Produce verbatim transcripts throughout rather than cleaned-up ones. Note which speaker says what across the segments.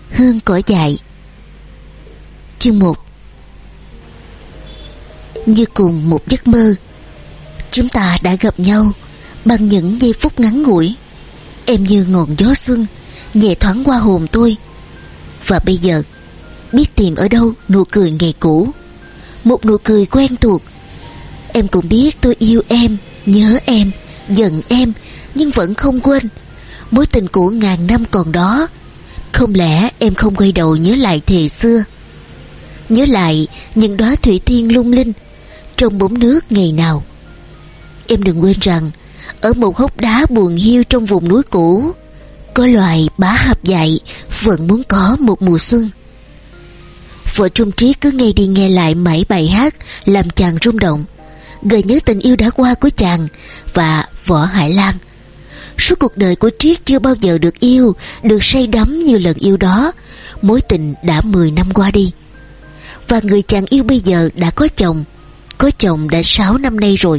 Speaker 1: Hương cỏ dại. Chương một. Như cùng một giấc mơ, chúng ta đã gặp nhau bằng những giây phút ngắn ngủi. Em như ngọn gió xuân nhẹ thoáng qua hồn tôi. Và bây giờ, biết tìm ở đâu nụ cười ngày cũ, một nụ cười quen thuộc. Em cũng biết tôi yêu em, nhớ em, giận em, nhưng vẫn không quên. Mối tình cũ ngàn năm còn đó. Không lẽ em không quay đầu nhớ lại thề xưa, nhớ lại những đóa thủy tiên lung linh trong bóng nước ngày nào. Em đừng quên rằng ở một hốc đá buồn hiu trong vùng núi cũ, có loài bá hạp dại vẫn muốn có một mùa xuân. Vợ Trung Triết cứ nghe đi nghe lại mãi bài hát làm chàng rung động, gợi nhớ tình yêu đã qua của chàng và Võ Hải Lan. Suốt cuộc đời của Triết chưa bao giờ được yêu, được say đắm như lần yêu đó. Mối tình đã mười năm qua đi, và người chàng yêu bây giờ đã có chồng. Có chồng đã sáu năm nay rồi.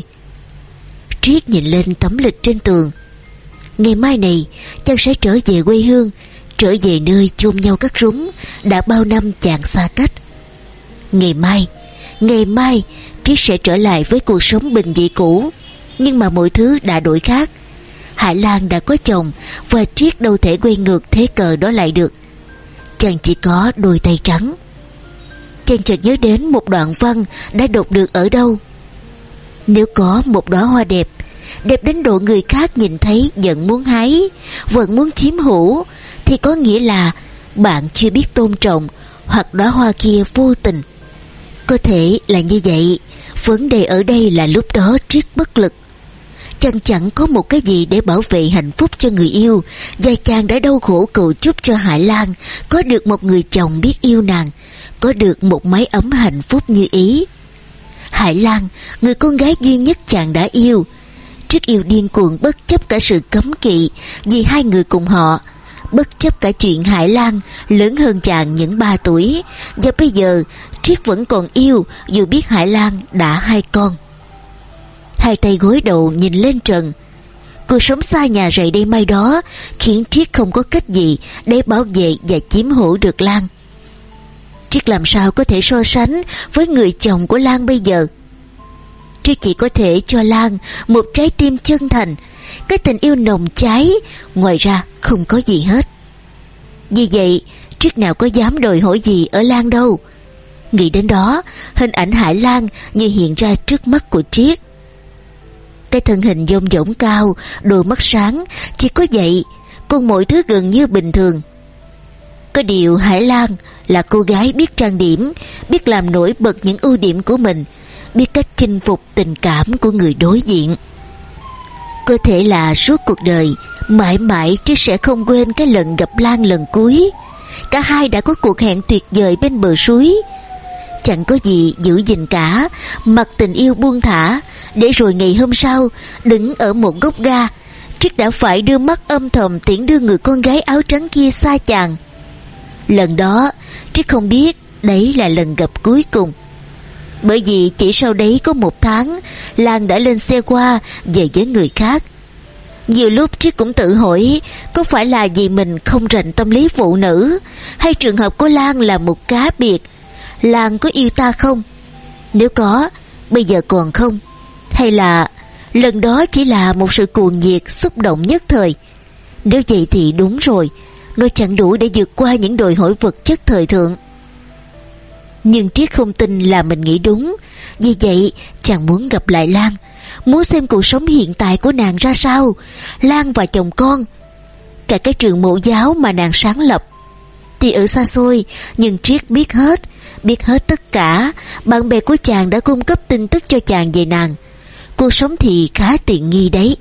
Speaker 1: Triết nhìn lên tấm lịch trên tường. Ngày mai này chàng sẽ trở về quê hương, trở về nơi chôn nhau cắt rúng đã bao năm chàng xa cách. Ngày mai, ngày mai Triết sẽ trở lại với cuộc sống bình dị cũ. Nhưng mà mọi thứ đã đổi khác. Hải Lan đã có chồng, và Triết đâu thể quay ngược thế cờ đó lại được. Chàng chỉ có đôi tay trắng. Chàng chợt nhớ đến một đoạn văn đã đọc được ở đâu. Nếu có một đóa hoa đẹp, đẹp đến độ người khác nhìn thấy vẫn muốn hái, vẫn muốn chiếm hữu, thì có nghĩa là bạn chưa biết tôn trọng, hoặc đóa hoa kia vô tình. Có thể là như vậy. Vấn đề ở đây là lúc đó Triết bất lực. Chàng chẳng có một cái gì để bảo vệ hạnh phúc cho người yêu, và chàng đã đau khổ cầu chúc cho Hải Lan có được một người chồng biết yêu nàng, có được một mái ấm hạnh phúc như ý. Hải Lan, người con gái duy nhất chàng đã yêu. Triết yêu điên cuồng bất chấp cả sự cấm kỵ vì hai người cùng họ, bất chấp cả chuyện Hải Lan lớn hơn chàng những ba tuổi. Và bây giờ Triết vẫn còn yêu, dù biết Hải Lan đã hai con. Hai tay gối đầu nhìn lên trần. Cuộc sống xa nhà rầy đây mai đó khiến Triết không có cách gì để bảo vệ và chiếm hữu được Lan. Triết làm sao có thể so sánh với người chồng của Lan bây giờ. Triết chỉ có thể cho Lan một trái tim chân thành, cái tình yêu nồng cháy, ngoài ra không có gì hết. Vì vậy Triết nào có dám đòi hỏi gì ở Lan đâu. Nghĩ đến đó, hình ảnh Hải Lan như hiện ra trước mắt của Triết. Cái thân hình dông dỏng cao, đôi mắt sáng, chỉ có vậy, còn mọi thứ gần như bình thường. Có điều Hải Lan là cô gái biết trang điểm, biết làm nổi bật những ưu điểm của mình, biết cách chinh phục tình cảm của người đối diện. Có thể là suốt cuộc đời, mãi mãi Triết sẽ không quên cái lần gặp Lan lần cuối. Cả hai đã có cuộc hẹn tuyệt vời bên bờ suối. Chẳng có gì giữ gìn cả, mặc tình yêu buông thả, để rồi ngày hôm sau đứng ở một góc ga, Triết đã phải đưa mắt âm thầm tiễn đưa người con gái áo trắng kia xa chàng. Lần đó Triết không biết đấy là lần gặp cuối cùng, bởi vì chỉ sau đấy có một tháng, Lan đã lên xe qua về với người khác. Nhiều lúc Triết cũng tự hỏi, có phải là vì mình không rành tâm lý phụ nữ, hay trường hợp của Lan là một cá biệt. Lan có yêu ta không? Nếu có, bây giờ còn không? Hay là lần đó chỉ là một sự cuồng nhiệt, xúc động nhất thời? Nếu vậy thì đúng rồi, nó chẳng đủ để vượt qua những đòi hỏi vật chất thời thượng. Nhưng Triết không tin là mình nghĩ đúng. Vì vậy chàng muốn gặp lại Lan, muốn xem cuộc sống hiện tại của nàng ra sao, Lan và chồng con, cả cái trường mẫu giáo mà nàng sáng lập. Thì ở xa xôi, nhưng Triết biết hết, biết hết tất cả. Bạn bè của chàng đã cung cấp tin tức cho chàng về nàng. Cuộc sống thì khá tiện nghi đấy.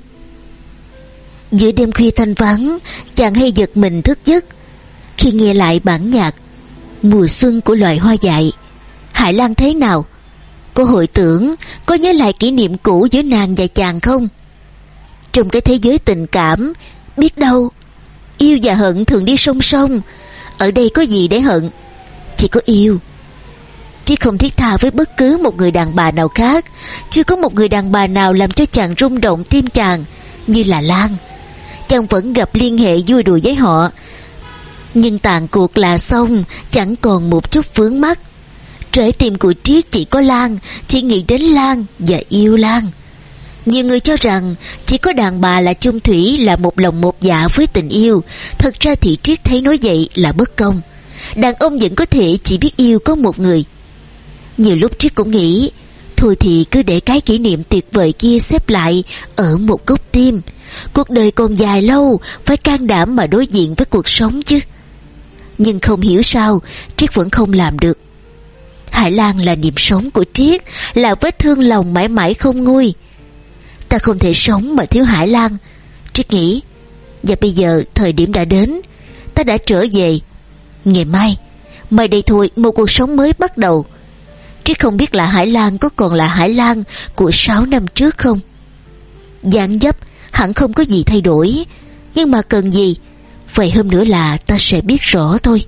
Speaker 1: Giữa đêm khuya thanh vắng, chàng hay giật mình thức giấc khi nghe lại bản nhạc Mùa Xuân của loài hoa dại. Hải Lan thế nào? Có hồi tưởng, có nhớ lại kỷ niệm cũ giữa nàng và chàng không? Trong cái thế giới tình cảm, biết đâu yêu và hận thường đi song song. Ở đây có gì để hận, chỉ có yêu. Triết không thiết tha với bất cứ một người đàn bà nào khác. Chưa có một người đàn bà nào làm cho chàng rung động tim chàng như là Lan. Chàng vẫn gặp liên hệ vui đùa với họ, Nhưng tàn cuộc là xong, chẳng còn một chút vướng mắc. Trái tim của Triết chỉ có Lan, chỉ nghĩ đến Lan và yêu Lan. Nhiều người cho rằng chỉ có đàn bà là chung thủy, là một lòng một dạ với tình yêu. Thật ra thì Triết thấy nói vậy là bất công. Đàn ông vẫn có thể chỉ biết yêu có một người. Nhiều lúc Triết cũng nghĩ, thôi thì cứ để cái kỷ niệm tuyệt vời kia xếp lại ở một góc tim. Cuộc đời còn dài lâu, phải can đảm mà đối diện với cuộc sống chứ. Nhưng không hiểu sao Triết vẫn không làm được. Hải Lan là niềm sống của Triết, là vết thương lòng mãi mãi không nguôi. Ta không thể sống mà thiếu Hải Lan, Triết nghĩ. Và bây giờ thời điểm đã đến, ta đã trở về. Ngày mai, mai đây thôi, một cuộc sống mới bắt đầu. Triết không biết là Hải Lan có còn là Hải Lan của sáu năm trước không. Dáng dấp hẳn không có gì thay đổi, nhưng mà cần gì, vậy hôm nữa là ta sẽ biết rõ thôi.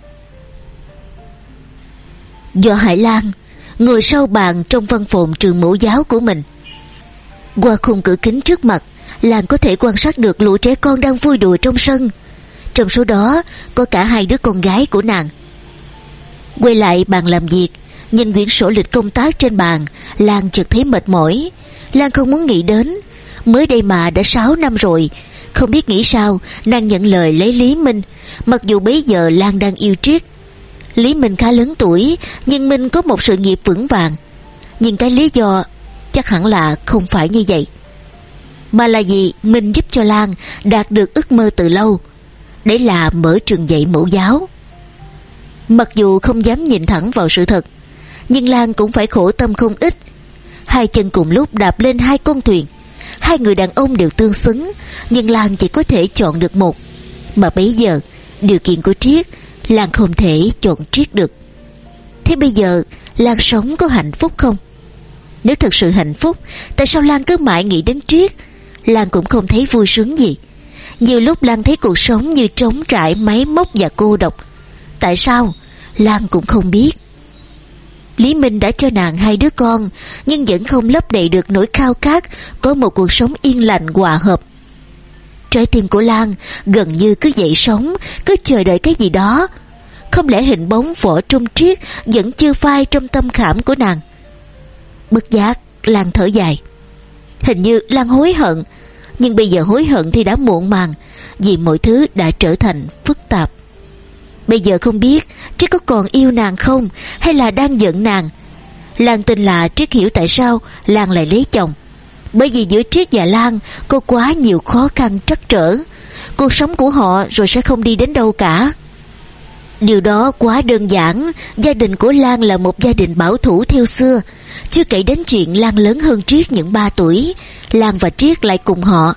Speaker 1: Do Hải Lan ngồi sau bàn trong văn phòng trường mẫu giáo của mình. Qua khung cửa kính trước mặt, Lan có thể quan sát được lũ trẻ con đang vui đùa trong sân. Trong số đó có cả hai đứa con gái của nàng. Quay lại bàn làm việc, nhìn quyển sổ lịch công tác trên bàn, Lan chợt thấy mệt mỏi. Lan không muốn nghĩ đến, mới đây mà đã sáu năm rồi. Không biết nghĩ sao nàng nhận lời lấy Lý Minh, mặc dù bấy giờ Lan đang yêu Triết. Lý Minh khá lớn tuổi, nhưng Minh có một sự nghiệp vững vàng. Nhưng cái lý do chắc hẳn là không phải như vậy, mà là vì Minh giúp cho Lan đạt được ước mơ từ lâu. Đấy là mở trường dạy mẫu giáo. Mặc dù không dám nhìn thẳng vào sự thật, nhưng Lan cũng phải khổ tâm không ít. Hai chân cùng lúc đạp lên hai con thuyền. Hai người đàn ông đều tương xứng, nhưng Lan chỉ có thể chọn được một. Mà bấy giờ điều kiện của Triết, Lan không thể chọn Triết được. Thế bây giờ Lan sống có hạnh phúc không? Nếu thật sự hạnh phúc, tại sao Lan cứ mãi nghĩ đến Triết? Lan cũng không thấy vui sướng gì. Nhiều lúc Lan thấy cuộc sống như trống trải, máy móc và cô độc. Tại sao? Lan cũng không biết. Lý Minh đã cho nàng hai đứa con, nhưng vẫn không lấp đầy được nỗi khao khát có một cuộc sống yên lành hòa hợp. Trái tim của Lan gần như cứ dậy sống, cứ chờ đợi cái gì đó. Không lẽ hình bóng Võ Trung Triết vẫn chưa phai trong tâm khảm của nàng? Bất giác Lan thở dài. Hình như Lan hối hận, nhưng bây giờ hối hận thì đã muộn màng, vì mọi thứ đã trở thành phức tạp. Bây giờ không biết Triết có còn yêu nàng không, hay là đang giận nàng. Lan tin là Triết hiểu tại sao Lan lại lấy chồng, bởi vì giữa Triết và Lan có quá nhiều khó khăn trắc trở. Cuộc sống của họ rồi sẽ không đi đến đâu cả. Điều đó quá đơn giản. Gia đình của Lan là một gia đình bảo thủ theo xưa. Chưa kể đến chuyện Lan lớn hơn Triết những ba tuổi. Lan và Triết lại cùng họ.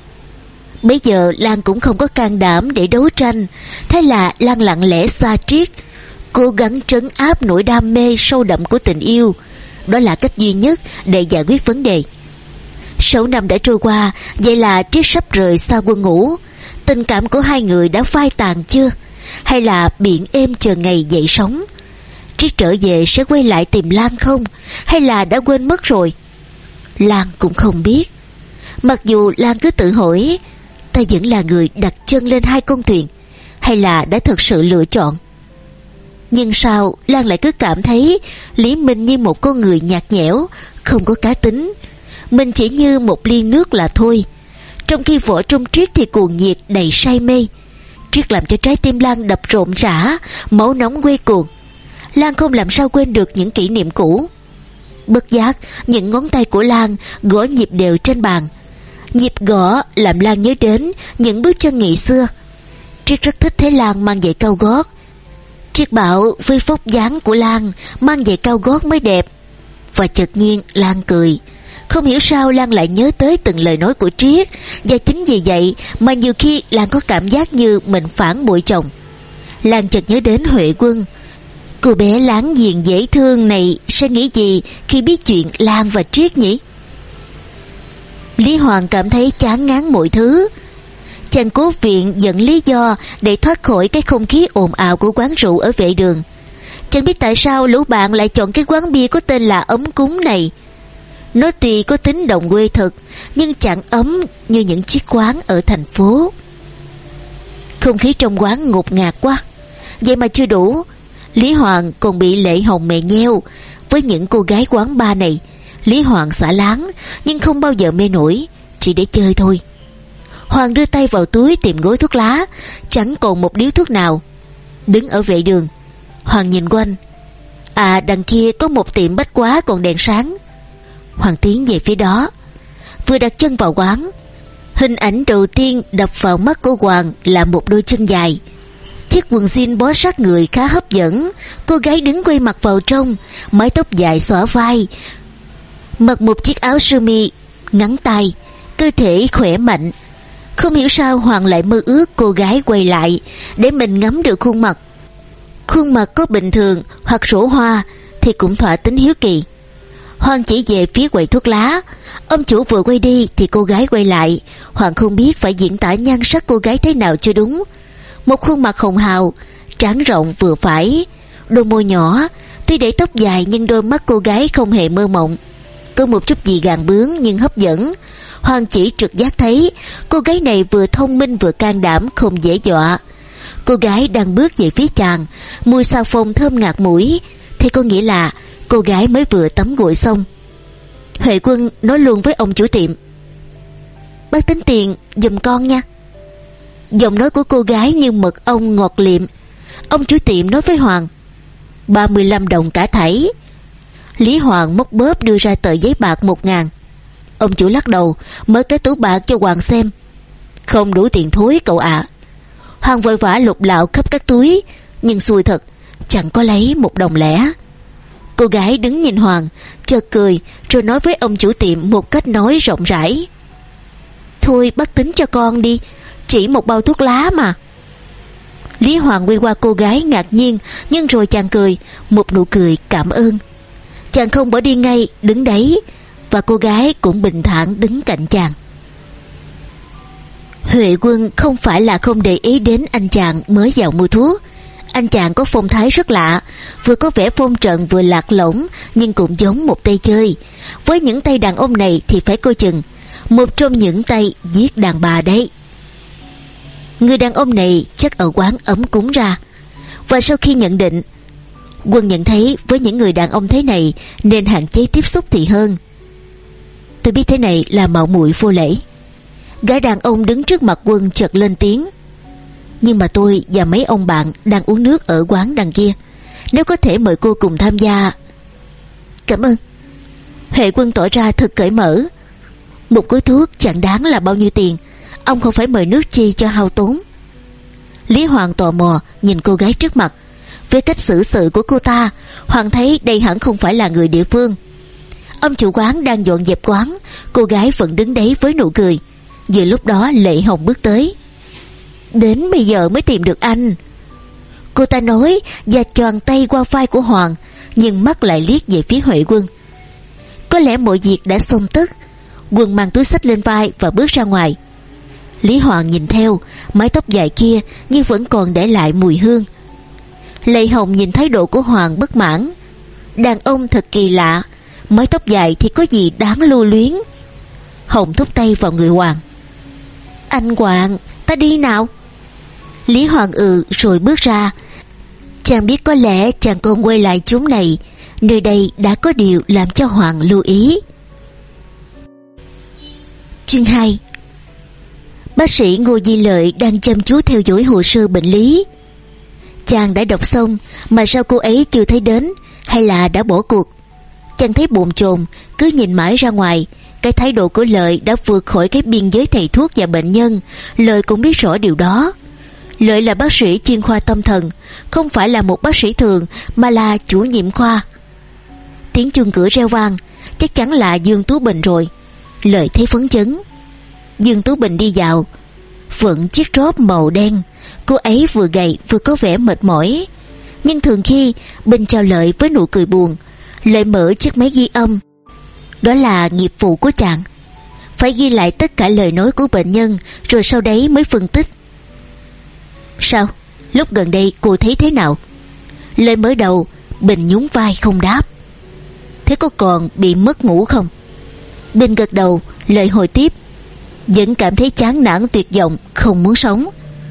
Speaker 1: Bây giờ Lan cũng không có can đảm để đấu tranh. Thế là Lan lặng lẽ xa Triết, cố gắng trấn áp nỗi đam mê sâu đậm của tình yêu. Đó là cách duy nhất để giải quyết vấn đề. Sáu năm đã trôi qua, vậy là Triết sắp rời xa quân ngũ. Tình cảm của hai người đã phai tàn chưa? Hay là biển êm chờ ngày dậy sóng? Triết trở về sẽ quay lại tìm Lan không? Hay là đã quên mất rồi? Lan cũng không biết. Mặc dù Lan cứ tự hỏi, ta vẫn là người đặt chân lên hai con thuyền, hay là đã thật sự lựa chọn? Nhưng sao Lan lại cứ cảm thấy Lý Minh như một con người nhạt nhẽo, không có cá tính. Mình chỉ như một ly nước là thôi. Trong khi Võ Trung Triết thì cuồng nhiệt đầy say mê. Triết làm cho trái tim Lan đập rộn rã, máu nóng quay cuồng. Lan không làm sao quên được những kỷ niệm cũ. Bất giác những ngón tay của Lan gõ nhịp đều trên bàn. Nhịp gõ làm Lan nhớ đến những bước chân ngày xưa. Triết rất thích thấy Lan mang giày cao gót. Triết bảo với vóc dáng của Lan, mang giày cao gót mới đẹp. Và chợt nhiên Lan cười. Không hiểu sao Lan lại nhớ tới từng lời nói của Triết. Và chính vì vậy mà nhiều khi Lan có cảm giác như mình phản bội chồng. Lan chợt nhớ đến Huệ Quân. Cô bé láng giềng dễ thương này sẽ nghĩ gì khi biết chuyện Lan và Triết nhỉ? Lý Hoàng cảm thấy chán ngán mọi thứ. Chàng cố viện dẫn lý do để thoát khỏi cái không khí ồn ào của quán rượu ở vệ đường. Chẳng biết tại sao lũ bạn lại chọn cái quán bia có tên là Ấm Cúng này. Nó tuy có tính đồng quê thật, nhưng chẳng ấm như những chiếc quán ở thành phố. Không khí trong quán ngột ngạt quá. Vậy mà chưa đủ, Lý Hoàng còn bị Lệ Hồng mè nheo. Với những cô gái quán bar này, Lý Hoàng xả láng nhưng không bao giờ mê nổi, chỉ để chơi thôi. Hoàng đưa tay vào túi tìm gói thuốc lá, chẳng còn một điếu thuốc nào. Đứng ở vệ đường, Hoàng nhìn quanh. À, đằng kia có một tiệm bách hóa còn đèn sáng. Hoàng tiến về phía đó. Vừa đặt chân vào quán, hình ảnh đầu tiên đập vào mắt của Hoàng là một đôi chân dài, chiếc quần jean bó sát người khá hấp dẫn. Cô gái đứng quay mặt vào trong, mái tóc dài xõa vai, mặc một chiếc áo sơ mi ngắn tay, cơ thể khỏe mạnh. Không hiểu sao Hoàng lại mơ ước cô gái quay lại để mình ngắm được khuôn mặt. Khuôn mặt có bình thường hoặc rổ hoa thì cũng thỏa tính hiếu kỳ. Hoàng chỉ về phía quầy thuốc lá. Ông chủ vừa quay đi thì cô gái quay lại. Hoàng không biết phải diễn tả nhan sắc cô gái thế nào cho đúng. Một khuôn mặt hồng hào, trán rộng vừa phải, đôi môi nhỏ. Tuy để tóc dài nhưng đôi mắt cô gái không hề mơ mộng, có một chút gì gàn bướng nhưng hấp dẫn. Hoàng chỉ trực giác thấy cô gái này vừa thông minh vừa can đảm, không dễ dọa. Cô gái đang bước về phía chàng, mùi xà phòng thơm ngạt mũi, thì có nghĩa là cô gái mới vừa tắm gội xong. Huệ Quân nói luôn với ông chủ tiệm: "Bác tính tiền giùm con nha." Giọng nói của cô gái như mật ong ngọt liệm. Ông chủ tiệm nói với Hoàng: ba mươi lăm đồng cả thảy." Lý Hoàng móc bóp đưa ra tờ giấy bạc một ngàn. Ông chủ lắc đầu, mở cái túi bạc cho Hoàng xem. "Không đủ tiền thối cậu ạ." Hoàng vội vã lục lạo khắp các túi, nhưng xui thật, chẳng có lấy một đồng lẻ. Cô gái đứng nhìn Hoàng, chợt cười, rồi nói với ông chủ tiệm một cách nói rộng rãi: "Thôi bác tính cho con đi, chỉ một bao thuốc lá mà." Lý Hoàng quay qua cô gái ngạc nhiên, nhưng rồi chàng cười, một nụ cười cảm ơn. Chàng không bỏ đi ngay, đứng đấy, và cô gái cũng bình thản đứng cạnh chàng. Huệ Quân không phải là không để ý đến anh chàng mới vào mua thuốc. Anh chàng có phong thái rất lạ, vừa có vẻ phong trần vừa lạc lõng, nhưng cũng giống một tay chơi. Với những tay đàn ông này thì phải coi chừng, một trong những tay giết đàn bà đấy. Người đàn ông này chắc ở quán ấm cúng ra. Và sau khi nhận định, Quân nhận thấy với những người đàn ông thế này nên hạn chế tiếp xúc thì hơn. "Tôi biết thế này là mạo muội vô lễ." Gã đàn ông đứng trước mặt Quân chợt lên tiếng: "Nhưng mà tôi và mấy ông bạn đang uống nước ở quán đằng kia, nếu có thể mời cô cùng tham gia." "Cảm ơn." Huệ Quân tỏ ra thật cởi mở. Một gói thuốc chẳng đáng là bao nhiêu tiền, ông không phải mời nước chi cho hao tốn. Lý Hoàng tò mò nhìn cô gái trước mặt. Với cách xử sự của cô ta, Hoàng thấy đây hẳn không phải là người địa phương. Ông chủ quán đang dọn dẹp quán, cô gái vẫn đứng đấy với nụ cười. Vừa lúc đó Lệ Hồng bước tới. "Đến bây giờ mới tìm được anh," cô ta nói và choàng tay qua vai của Hoàng, nhưng mắt lại liếc về phía Huệ Quân. Có lẽ mọi việc đã xong tất. Quân mang túi xách lên vai và bước ra ngoài. Lý Hoàng nhìn theo, mái tóc dài kia nhưng vẫn còn để lại mùi hương. Lệ Hồng nhìn thái độ của Hoàng bất mãn. Đàn ông thật kỳ lạ, mái tóc dài thì có gì đáng lưu luyến. Hồng thúc tay vào người Hoàng. "Anh Hoàng, ta đi nào." Lý Hoàng ừ rồi bước ra. Chàng biết có lẽ chàng còn quay lại chúng này, nơi đây đã có điều làm cho Hoàng lưu ý. Chương hai. Bác sĩ Ngô Di Lợi đang chăm chú theo dõi hồ sơ bệnh lý. Chàng đã đọc xong mà sao cô ấy chưa thấy đến, hay là đã bỏ cuộc? Chàng thấy bồn chồn, cứ nhìn mãi ra ngoài. Cái thái độ của Lợi đã vượt khỏi cái biên giới thầy thuốc và bệnh nhân. Lợi cũng biết rõ điều đó. Lợi là bác sĩ chuyên khoa tâm thần, không phải là một bác sĩ thường mà là chủ nhiệm khoa. Tiếng chuông cửa reo vang, chắc chắn là Dương Tú Bình rồi. Lợi thấy phấn chấn. Dương Tú Bình đi vào, vận chiếc rốp màu đen. Cô ấy vừa gầy vừa có vẻ mệt mỏi, nhưng thường khi Bình chào Lợi với nụ cười buồn. Lợi mở chiếc máy ghi âm. Đó là nghiệp vụ của chàng, phải ghi lại tất cả lời nói của bệnh nhân, rồi sau đấy mới phân tích. "Sao? Lúc gần đây cô thấy thế nào?" Lợi mở đầu. Bình nhún vai không đáp. "Thế có còn bị mất ngủ không?" Bình gật đầu. Lợi hồi tiếp. "Vẫn cảm thấy chán nản tuyệt vọng, không muốn sống."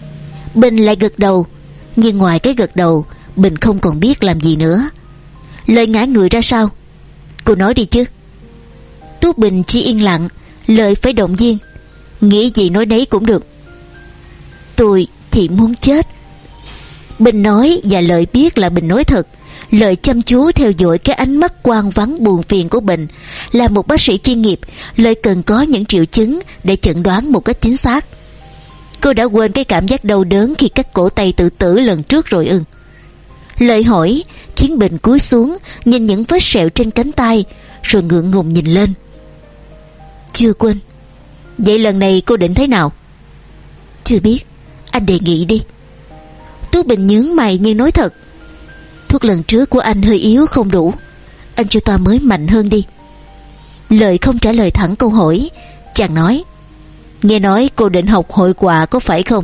Speaker 1: Bình lại gật đầu, nhưng ngoài cái gật đầu, Bình không còn biết làm gì nữa. Lợi ngã người ra sao? Cô nói đi chứ. Tú Bình chỉ yên lặng. Lợi phải động viên. Nghĩ gì nói nấy cũng được. Tôi chỉ muốn chết. Bình nói, và Lợi biết là Bình nói thật. Lợi chăm chú theo dõi cái ánh mắt quan vắng buồn phiền của Bình. Là một bác sĩ chuyên nghiệp, Lợi cần có những triệu chứng để chẩn đoán một cách chính xác. Cô đã quên cái cảm giác đau đớn khi cắt cổ tay tự tử lần trước rồi ư? Lợi hỏi khiến Bình cúi xuống nhìn những vết sẹo trên cánh tay, rồi ngượng ngùng nhìn lên. Chưa quên. Vậy lần này cô định thế nào? Chưa biết, anh đề nghị đi. Tú Bình nhướng mày nhưng nói thật. Thuốc lần trước của anh hơi yếu không đủ, anh cho toa mới mạnh hơn đi. Lợi không trả lời thẳng câu hỏi. Chàng nói, nghe nói cô định học hội họa có phải không?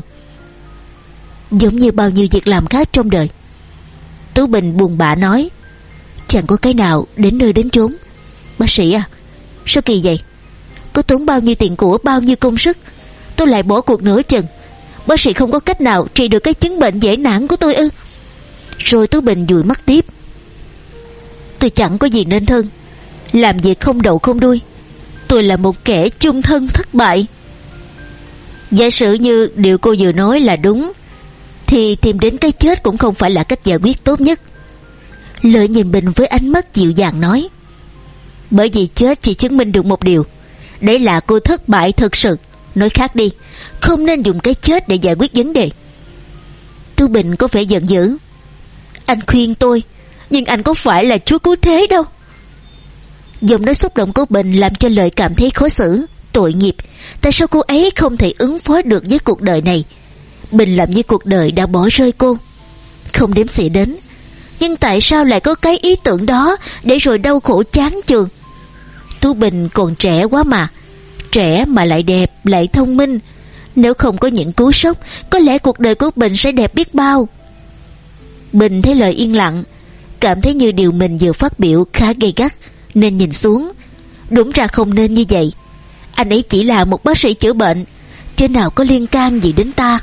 Speaker 1: Giống như bao nhiêu việc làm khác trong đời. Tú Bình buồn bã nói, chẳng có cái nào đến nơi đến chốn. Bác sĩ à, sao kỳ vậy? Có tốn bao nhiêu tiền của, bao nhiêu công sức, tôi lại bỏ cuộc nửa chừng. Bác sĩ không có cách nào trị được cái chứng bệnh dễ nản của tôi ư? Rồi Tú Bình dụi mắt tiếp. Tôi chẳng có gì nên thân, làm việc không đầu không đuôi. Tôi là một kẻ chung thân thất bại. Giả sử như điều cô vừa nói là đúng, thì tìm đến cái chết cũng không phải là cách giải quyết tốt nhất. Lợi nhìn Bình với ánh mắt dịu dàng nói, bởi vì chết chỉ chứng minh được một điều, đấy là cô thất bại thực sự. Nói khác đi, không nên dùng cái chết để giải quyết vấn đề. Tú Bình có vẻ giận dữ. Anh khuyên tôi, nhưng anh có phải là chúa cứu thế đâu. Giọng nói xúc động của Bình làm cho Lợi cảm thấy khó xử, tội nghiệp. Tại sao cô ấy không thể ứng phó được với cuộc đời này? Bình làm như cuộc đời đã bỏ rơi cô, không đếm xỉa đến. Nhưng tại sao lại có cái ý tưởng đó, để rồi đau khổ chán chường? Tú Bình còn trẻ quá mà. Trẻ mà lại đẹp, lại thông minh. Nếu không có những cú sốc, có lẽ cuộc đời của Bình sẽ đẹp biết bao. Bình thấy Lợi yên lặng, cảm thấy như điều mình vừa phát biểu khá gay gắt, nên nhìn xuống. Đúng ra không nên như vậy. Anh ấy chỉ là một bác sĩ chữa bệnh, chứ nào có liên can gì đến ta.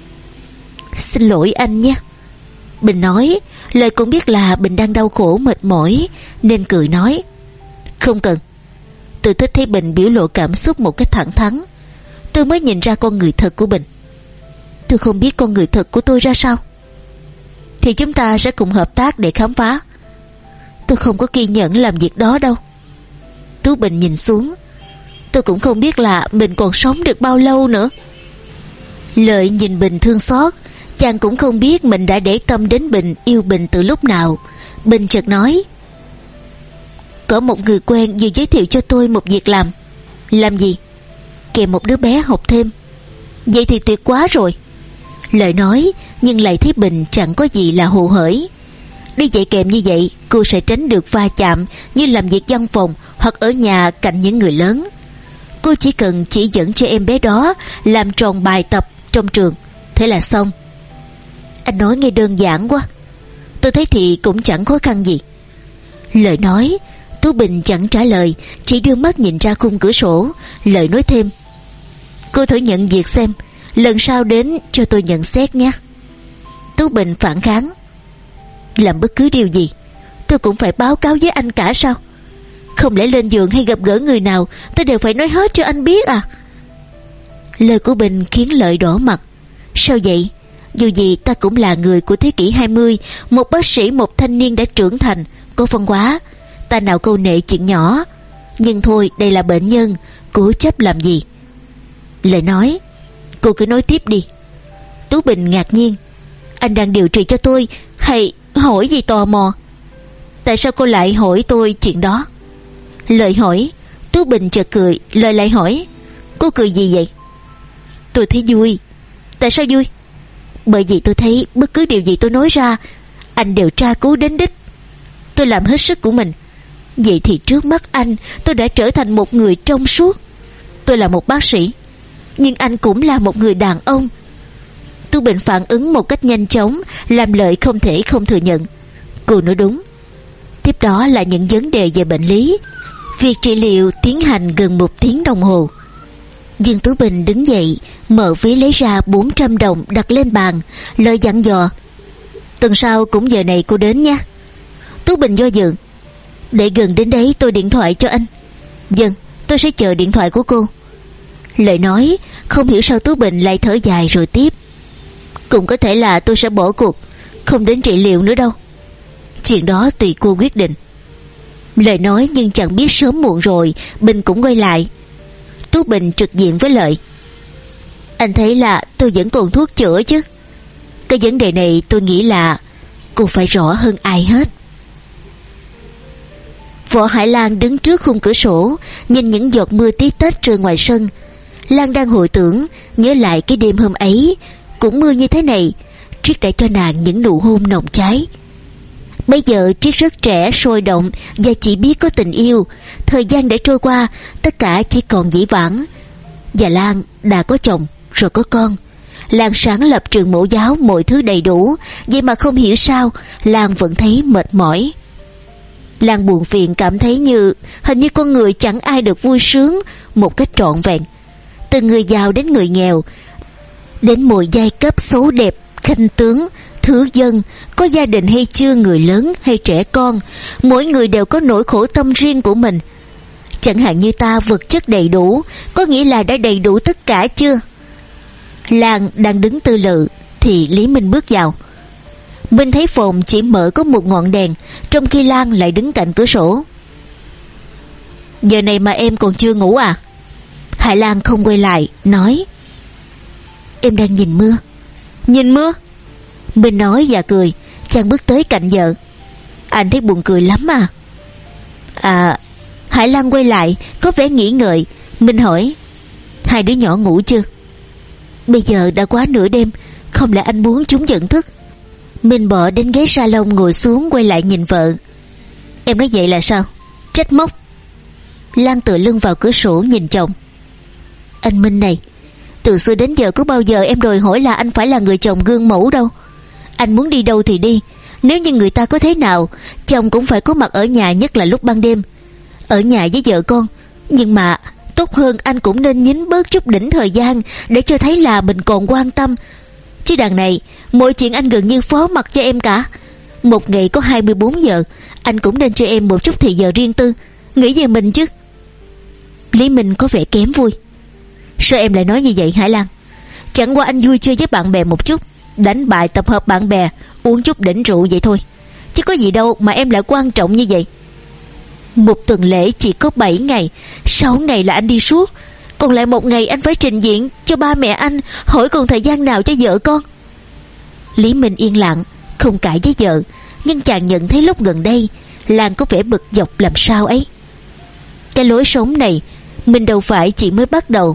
Speaker 1: Xin lỗi anh nhé, Bình nói. Lợi cũng biết là Bình đang đau khổ mệt mỏi, nên cười nói, không cần. Tôi thích thấy Bình biểu lộ cảm xúc một cách thẳng thắn. Tôi mới nhìn ra con người thật của Bình. Tôi không biết con người thật của tôi ra sao, thì chúng ta sẽ cùng hợp tác để khám phá. Tôi không có kiên nhẫn làm việc đó đâu. Tú Bình nhìn xuống. Tôi cũng không biết là mình còn sống được bao lâu nữa. Lợi nhìn Bình thương xót. Chàng cũng không biết mình đã để tâm đến Bình, yêu Bình từ lúc nào. Bình chợt nói, có một người quen vừa giới thiệu cho tôi một việc làm. Làm gì? Kèm một đứa bé học thêm. Vậy thì tuyệt quá rồi. Lợi nói, nhưng lại thấy Bình chẳng có gì là hồ hởi. Đi dạy kèm như vậy, cô sẽ tránh được va chạm như làm việc văn phòng hoặc ở nhà cạnh những người lớn. Cô chỉ cần chỉ dẫn cho em bé đó làm tròn bài tập trong trường, thế là xong. Anh nói nghe đơn giản quá. Tôi thấy thì cũng chẳng khó khăn gì. Lợi nói. Tú Bình chẳng trả lời, chỉ đưa mắt nhìn ra khung cửa sổ. Lợi nói thêm, cô thử nhận việc xem, lần sau đến cho tôi nhận xét nhé. Tú Bình phản kháng, làm bất cứ điều gì tôi cũng phải báo cáo với anh cả sao? Không lẽ lên giường hay gặp gỡ người nào tôi đều phải nói hết cho anh biết à? Lời của Bình khiến Lợi đỏ mặt. Sao vậy? Dù gì ta cũng là người của thế kỷ hai mươi, một bác sĩ, một thanh niên đã trưởng thành, có văn hóa. Ta nào câu nệ chuyện nhỏ. Nhưng thôi, đây là bệnh nhân, cố chấp làm gì? Lợi nói, cô cứ nói tiếp đi. Tú Bình ngạc nhiên, anh đang điều trị cho tôi hay hỏi gì tò mò? Tại sao cô lại hỏi tôi chuyện đó? Lợi hỏi. Tú Bình chợt cười. Lợi lại hỏi, cô cười gì vậy? Tôi thấy vui. Tại sao vui? Bởi vì tôi thấy bất cứ điều gì tôi nói ra, anh đều tra cứu đến đích. Tôi làm hết sức của mình. Vậy thì trước mắt anh, tôi đã trở thành một người trong suốt. Tôi là một bác sĩ, nhưng anh cũng là một người đàn ông. Tú Bình phản ứng một cách nhanh chóng, làm Lợi không thể không thừa nhận. Cô nói đúng. Tiếp đó là những vấn đề về bệnh lý. Việc trị liệu tiến hành gần một tiếng đồng hồ. Dương Tú Bình đứng dậy, mở ví lấy ra bốn trăm đồng đặt lên bàn, lời dặn dò: tuần sau cũng giờ này cô đến nha. Tú Bình do dự: để gần đến đấy tôi điện thoại cho anh. Vâng, tôi sẽ chờ điện thoại của cô. Lời nói không hiểu sao Tú Bình lại thở dài rồi tiếp: cũng có thể là tôi sẽ bỏ cuộc, không đến trị liệu nữa đâu. Chuyện đó tùy cô quyết định. Lời nói nhưng chẳng biết sớm muộn rồi Bình cũng quay lại. Tú Bình trực diện với Lợi: anh thấy là tôi vẫn còn thuốc chữa chứ. Cái vấn đề này tôi nghĩ là cô phải rõ hơn ai hết. Võ Hải Lan đứng trước khung cửa sổ, nhìn những giọt mưa tí tách rơi ngoài sân. Lan đang hồi tưởng nhớ lại cái đêm hôm ấy, cũng mưa như thế này, Triết đã cho nàng những nụ hôn nồng cháy. Bây giờ Triết rất trẻ, sôi động và chỉ biết có tình yêu. Thời gian đã trôi qua, tất cả chỉ còn dĩ vãng. Và Lan đã có chồng rồi có con. Lan sáng lập trường mẫu giáo, mọi thứ đầy đủ, vậy mà không hiểu sao Lan vẫn thấy mệt mỏi. Lan buồn phiền, cảm thấy như hình như con người chẳng ai được vui sướng một cách trọn vẹn. Từ người giàu đến người nghèo, đến mọi giai cấp xấu đẹp, khanh tướng, thứ dân, có gia đình hay chưa, người lớn hay trẻ con, mỗi người đều có nỗi khổ tâm riêng của mình. Chẳng hạn như ta vật chất đầy đủ, có nghĩa là đã đầy đủ tất cả chưa? Lan đang đứng tư lự thì Lý Minh bước vào. Minh thấy phòng chỉ mở có một ngọn đèn, trong khi Lan lại đứng cạnh cửa sổ. Giờ này mà em còn chưa ngủ à? Hải Lan không quay lại, nói: em đang nhìn mưa. Nhìn mưa? Minh nói và cười. Chàng bước tới cạnh vợ: anh thấy buồn cười lắm à? À. Hải Lan quay lại, có vẻ nghĩ ngợi. Minh hỏi: hai đứa nhỏ ngủ chưa? Bây giờ đã quá nửa đêm, không lẽ anh muốn chúng giận thức? Minh bỏ đến ghế salon ngồi xuống, quay lại nhìn vợ: em nói vậy là sao? Trách móc. Lan tựa lưng vào cửa sổ nhìn chồng: anh Minh này, từ xưa đến giờ có bao giờ em đòi hỏi là anh phải là người chồng gương mẫu đâu. Anh muốn đi đâu thì đi, nếu như người ta có thế nào, chồng cũng phải có mặt ở nhà, nhất là lúc ban đêm, ở nhà với vợ con. Nhưng mà tốt hơn anh cũng nên nhín bớt chút đỉnh thời gian, để cho thấy là mình còn quan tâm. Chứ đằng này mọi chuyện anh gần như phó mặc cho em cả. Một ngày có hai mươi bốn giờ, anh cũng nên cho em một chút thì giờ riêng tư, nghĩ về mình chứ. Lý Minh có vẻ kém vui: sao em lại nói như vậy Hải Lan? Chẳng qua anh vui chơi với bạn bè một chút, đánh bài, tập hợp bạn bè, uống chút đỉnh rượu vậy thôi, chứ có gì đâu mà em lại quan trọng như vậy. Một tuần lễ chỉ có bảy ngày, sáu ngày là anh đi suốt, còn lại một ngày anh phải trình diện cho ba mẹ anh, hỏi còn thời gian nào cho vợ con. Lý Minh yên lặng, không cãi với vợ, nhưng chàng nhận thấy lúc gần đây Lan có vẻ bực dọc làm sao ấy. Cái lối sống này mình đâu phải chỉ mới bắt đầu,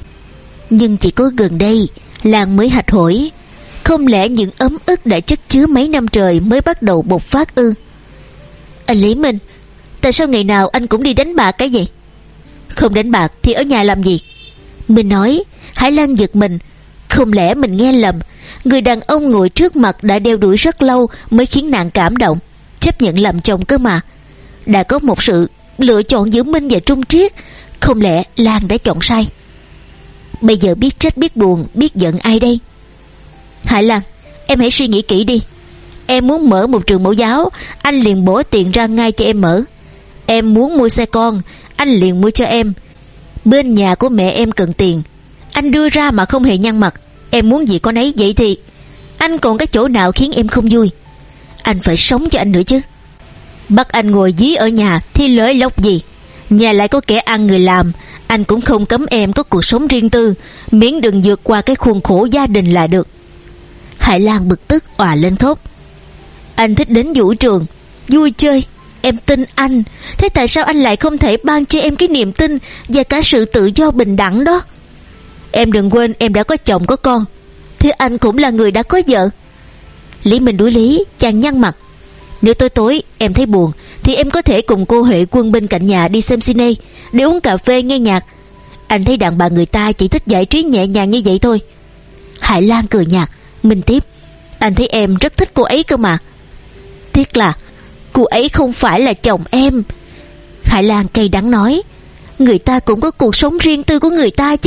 Speaker 1: nhưng chỉ có gần đây Lan mới hạch hỏi. Không lẽ những ấm ức đã chất chứa mấy năm trời mới bắt đầu bộc phát ư? Anh Lý Minh, tại sao ngày nào anh cũng đi đánh bạc cái gì? Không đánh bạc thì ở nhà làm gì? Mình nói. Hải Lan giật mình. Không lẽ mình nghe lầm? Người đàn ông ngồi trước mặt đã đeo đuổi rất lâu mới khiến nàng cảm động, chấp nhận làm chồng cơ mà. Đã có một sự lựa chọn giữa Minh và Trung Triết, không lẽ Lan đã chọn sai? Bây giờ biết trách biết buồn biết giận ai đây? Hải Lan, em hãy suy nghĩ kỹ đi. Em muốn mở một trường mẫu giáo, anh liền bỏ tiền ra ngay cho em mở. Em muốn mua xe con, anh liền mua cho em. Bên nhà của mẹ em cần tiền, anh đưa ra mà không hề nhăn mặt. Em muốn gì có nấy. Vậy thì anh còn cái chỗ nào khiến em không vui? Anh phải sống cho anh nữa chứ. Bắt anh ngồi dí ở nhà thì lợi lộc gì? Nhà lại có kẻ ăn người làm. Anh cũng không cấm em có cuộc sống riêng tư, miễn đừng vượt qua cái khuôn khổ gia đình là được. Hải Lan bực tức òa lên khóc. Anh thích đến vũ trường vui chơi, em tin anh. Thế tại sao anh lại không thể ban cho em cái niềm tin và cả sự tự do bình đẳng đó? Em đừng quên em đã có chồng có con, thì anh cũng là người đã có vợ. Lý Minh đối lý, chàng nhăn mặt. Nếu tối tối em thấy buồn thì em có thể cùng cô Huệ Quân bên cạnh nhà đi xem cine, để uống cà phê nghe nhạc. Anh thấy đàn bà người ta chỉ thích giải trí nhẹ nhàng như vậy thôi. Hải Lan cười nhạt. Minh tiếp. Anh thấy em rất thích cô ấy cơ mà. Tiếc là cô ấy không phải là chồng em. Hải Lan cay đắng nói. Người ta cũng có cuộc sống riêng tư của người ta chứ.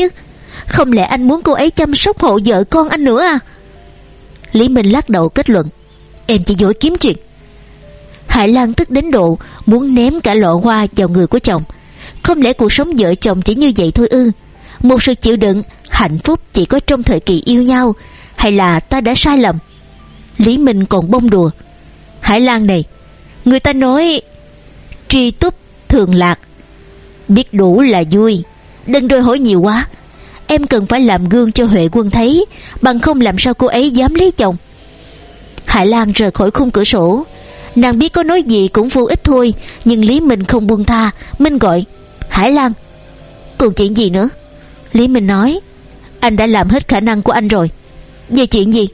Speaker 1: Không lẽ anh muốn cô ấy chăm sóc hộ vợ con anh nữa à? Lý Minh lắc đầu kết luận, em chỉ dối kiếm chuyện. Hải Lan tức đến độ muốn ném cả lọ hoa vào người của chồng. Không lẽ cuộc sống vợ chồng chỉ như vậy thôi ư? Một sự chịu đựng, hạnh phúc chỉ có trong thời kỳ yêu nhau, hay là ta đã sai lầm? Lý Minh còn bông đùa, Hải Lan này, người ta nói tri túc thường lạc, biết đủ là vui, đừng đòi hỏi nhiều quá. Em cần phải làm gương cho Huệ Quân thấy, bằng không làm sao cô ấy dám lấy chồng. Hải Lan rời khỏi khung cửa sổ. Nàng biết có nói gì cũng vô ích thôi, nhưng Lý Minh không buông tha. Minh gọi, Hải Lan. Còn chuyện gì nữa? Lý Minh nói, anh đã làm hết khả năng của anh rồi. Về chuyện gì?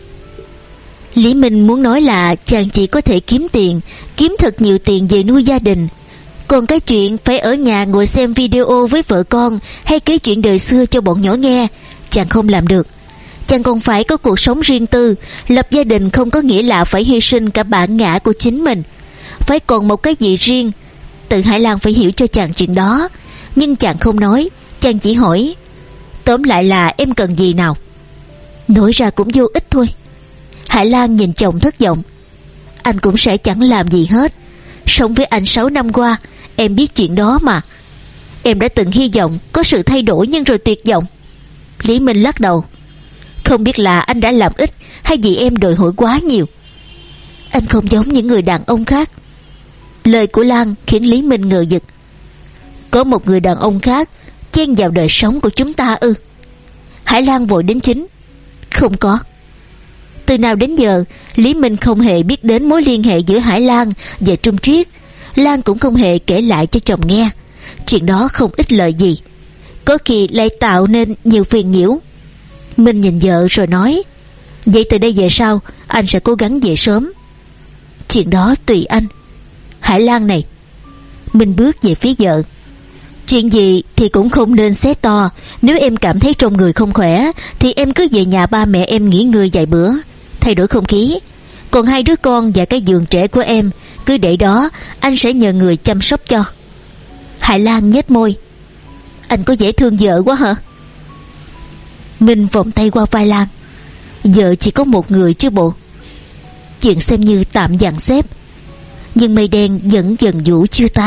Speaker 1: Lý Minh muốn nói là chàng chỉ có thể kiếm tiền, kiếm thật nhiều tiền về nuôi gia đình. Còn cái chuyện phải ở nhà ngồi xem video với vợ con hay kể chuyện đời xưa cho bọn nhỏ nghe, chàng không làm được. Chàng còn phải có cuộc sống riêng tư. Lập gia đình không có nghĩa là phải hy sinh cả bản ngã của chính mình, phải còn một cái gì riêng. Tự Hải Lan phải hiểu cho chàng chuyện đó. Nhưng chàng không nói, chàng chỉ hỏi, tóm lại là em cần gì nào? Nói ra cũng vô ích thôi. Hải Lan nhìn chồng thất vọng. Anh cũng sẽ chẳng làm gì hết. Sống với anh sáu năm qua, em biết chuyện đó mà. Em đã từng hy vọng có sự thay đổi nhưng rồi tuyệt vọng. Lý Minh lắc đầu. Không biết là anh đã làm ít hay vì em đòi hỏi quá nhiều. Anh không giống những người đàn ông khác. Lời của Lan khiến Lý Minh ngờ vực. Có một người đàn ông khác chen vào đời sống của chúng ta ư? Hải Lan vội đến chính. Không có. Từ nào đến giờ Lý Minh không hề biết đến mối liên hệ giữa Hải Lan và Trung Triết. Lan cũng không hề kể lại cho chồng nghe. Chuyện đó không ích lợi gì, có khi lại tạo nên nhiều phiền nhiễu. Minh nhìn vợ rồi nói, vậy từ đây về sau anh sẽ cố gắng về sớm. Chuyện đó tùy anh. Hải Lan này. Minh bước về phía vợ. Chuyện gì thì cũng không nên xé to. Nếu em cảm thấy trong người không khỏe thì em cứ về nhà ba mẹ em nghỉ ngơi vài bữa, thay đổi không khí. Còn hai đứa con và cái giường trẻ của em cứ để đó, anh sẽ nhờ người chăm sóc cho. Hải Lan nhếch môi. Anh có dễ thương vợ quá hả? Minh vòng tay qua vai Lan. Vợ chỉ có một người chứ bộ. Chuyện xem như tạm dàn xếp. Nhưng mây đen vẫn dần vũ chưa tan.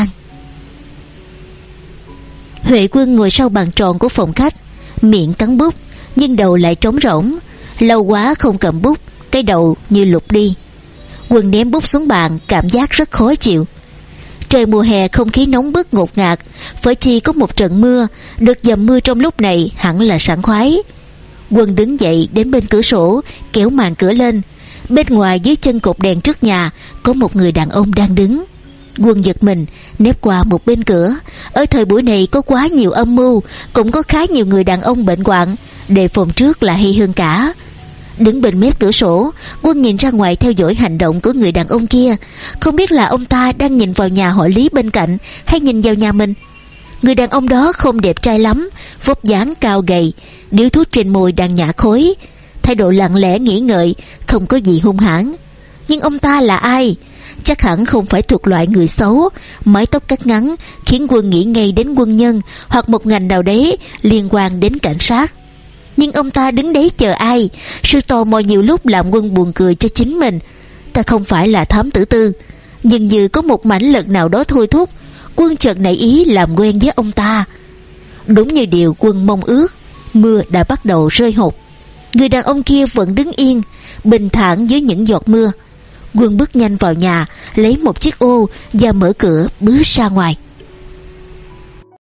Speaker 1: Huệ Quân ngồi sau bàn tròn của phòng khách, miệng cắn bút nhưng đầu lại trống rỗng. Lâu quá không cầm bút, cái đầu như lục đi. Quân ném bút xuống bàn, cảm giác rất khó chịu. Trời mùa hè không khí nóng bức ngột ngạt, phải chi có một trận mưa. Đợt dầm mưa trong lúc này hẳn là sảng khoái. Quân đứng dậy đến bên cửa sổ, kéo màn cửa lên. Bên ngoài dưới chân cột đèn trước nhà có một người đàn ông đang đứng. Quân giật mình, nép qua một bên cửa. Ở thời buổi này có quá nhiều âm mưu, cũng có khá nhiều người đàn ông bệnh hoạn, đề phòng trước là hay hơn cả. Đứng bên mép cửa sổ, Quân nhìn ra ngoài theo dõi hành động của người đàn ông kia. Không biết là ông ta đang nhìn vào nhà họ Lý bên cạnh hay nhìn vào nhà mình. Người đàn ông đó không đẹp trai lắm, vóc dáng cao gầy, điếu thuốc trên môi đang nhả khói, thái độ lặng lẽ nghĩ ngợi, không có gì hung hãn. Nhưng ông ta là ai? Chắc hẳn không phải thuộc loại người xấu. Mái tóc cắt ngắn khiến Quân nghĩ ngay đến quân nhân hoặc một ngành nào đấy liên quan đến cảnh sát. Nhưng ông ta đứng đấy chờ ai? Sự tò mò nhiều lúc làm Quân buồn cười cho chính mình. Ta không phải là thám tử tư, nhưng như có một mãnh lực nào đó thôi thúc, Quân chợt nảy ý làm quen với ông ta. Đúng như điều Quân mong ước, mưa đã bắt đầu rơi hột. Người đàn ông kia vẫn đứng yên, bình thản dưới những giọt mưa. Quân bước nhanh vào nhà, lấy một chiếc ô và mở cửa bước ra ngoài.